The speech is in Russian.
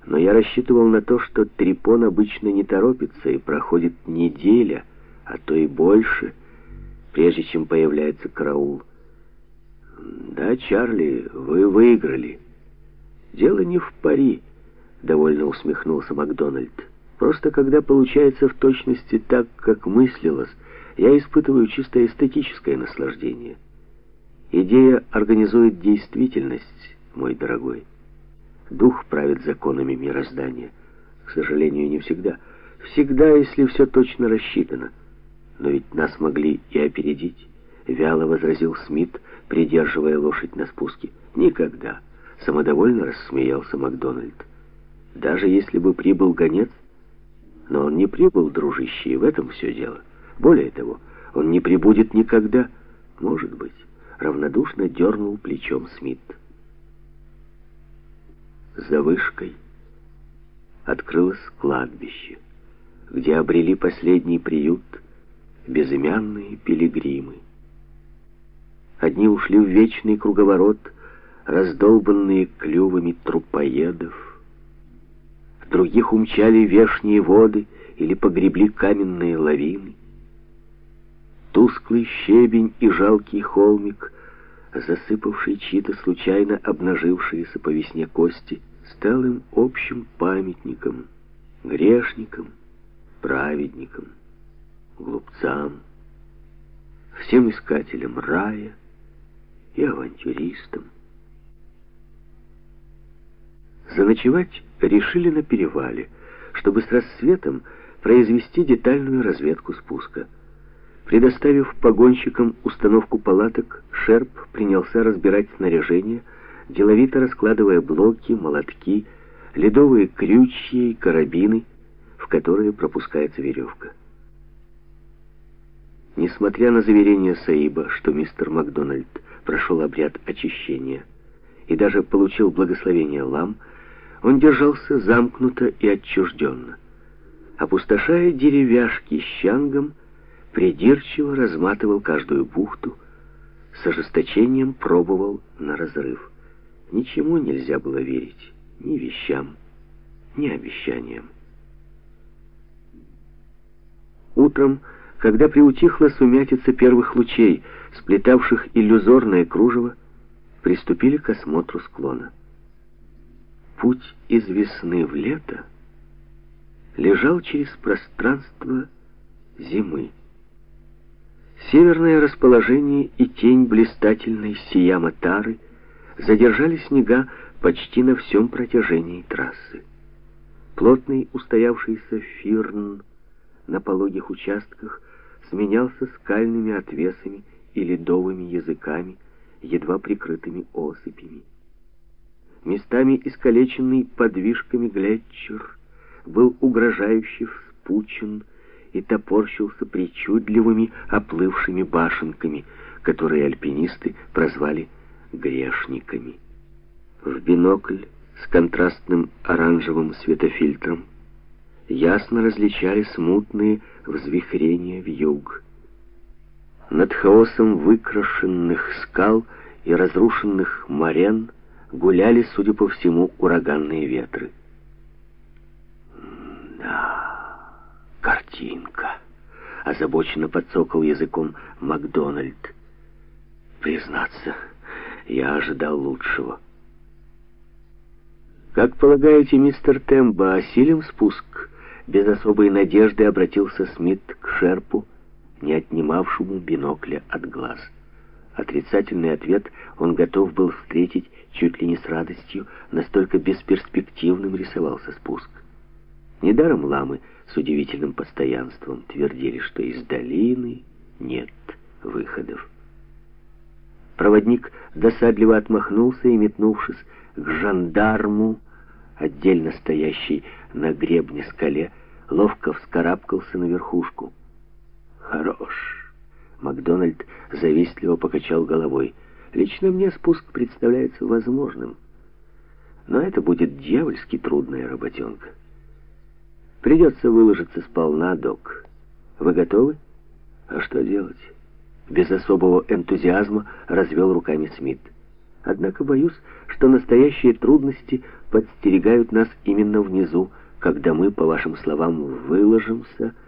Но я рассчитывал на то, что Трипон обычно не торопится, и проходит неделя, а то и больше, прежде чем появляется караул. «Да, Чарли, вы выиграли. Дело не в пари», — довольно усмехнулся Макдональд. «Просто когда получается в точности так, как мыслилось, я испытываю чисто эстетическое наслаждение. Идея организует действительность, мой дорогой. Дух правит законами мироздания. К сожалению, не всегда. Всегда, если все точно рассчитано. Но ведь нас могли и опередить», — вяло возразил Смит, придерживая лошадь на спуске. «Никогда», — самодовольно рассмеялся Макдональд. «Даже если бы прибыл гонец, но он не прибыл, дружище, и в этом все дело. Более того, он не прибудет никогда. Может быть», — равнодушно дернул плечом Смит. За вышкой открылось кладбище, где обрели последний приют безымянные пилигримы. Одни ушли в вечный круговорот, раздолбанные клювами трупоедов, других умчали вешние воды или погребли каменные лавины. Тусклый щебень и жалкий холмик, засыпавший чьи-то случайно обнажившиеся по весне кости, стал им общим памятником, грешникам, праведникам, глупцам, всем искателям рая и авантюристам. Заночевать решили на перевале, чтобы с рассветом произвести детальную разведку спуска. Предоставив погонщикам установку палаток, Шерп принялся разбирать снаряжение, деловито раскладывая блоки, молотки, ледовые крючья и карабины, в которые пропускается веревка. Несмотря на заверение Саиба, что мистер Макдональд прошел обряд очищения и даже получил благословение лам, он держался замкнуто и отчужденно. Опустошая деревяшки щангом, придирчиво разматывал каждую бухту, с ожесточением пробовал на разрыв. Ничему нельзя было верить, ни вещам, ни обещаниям. Утром, когда приутихла сумятица первых лучей, сплетавших иллюзорное кружево, приступили к осмотру склона. Путь из весны в лето лежал через пространство зимы. Северное расположение и тень блистательной Сияма-Тары задержали снега почти на всем протяжении трассы. Плотный устоявшийся фирн на пологих участках сменялся скальными отвесами и ледовыми языками, едва прикрытыми осыпями. Местами искалеченный подвижками глетчер был угрожающе вспучен и топорщился причудливыми оплывшими башенками, которые альпинисты прозвали грешниками. В бинокль с контрастным оранжевым светофильтром ясно различали смутные взвихрения вьюг. Над хаосом выкрашенных скал и разрушенных морен гуляли, судя по всему, ураганные ветры. «Да, картинка», — озабоченно подцокал языком Макдональд. «Признаться, я ожидал лучшего». «Как полагаете, мистер Тембо, осилим спуск?» Без особой надежды обратился Смит к Шерпу, не отнимавшему бинокля от глаз. Отрицательный ответ он готов был встретить чуть ли не с радостью, настолько бесперспективным рисовался спуск. Недаром ламы с удивительным постоянством твердили, что из долины нет выходов. Проводник досадливо отмахнулся и, метнувшись к жандарму, отдельно стоящий на гребне скале, ловко вскарабкался на верхушку. «Хорош!» Макдональд завистливо покачал головой. «Лично мне спуск представляется возможным. Но это будет дьявольски трудная работенка. Придется выложиться сполна, док. Вы готовы? А что делать?» Без особого энтузиазма развел руками Смит. Однако боюсь, что настоящие трудности подстерегают нас именно внизу, когда мы, по вашим словам, выложимся,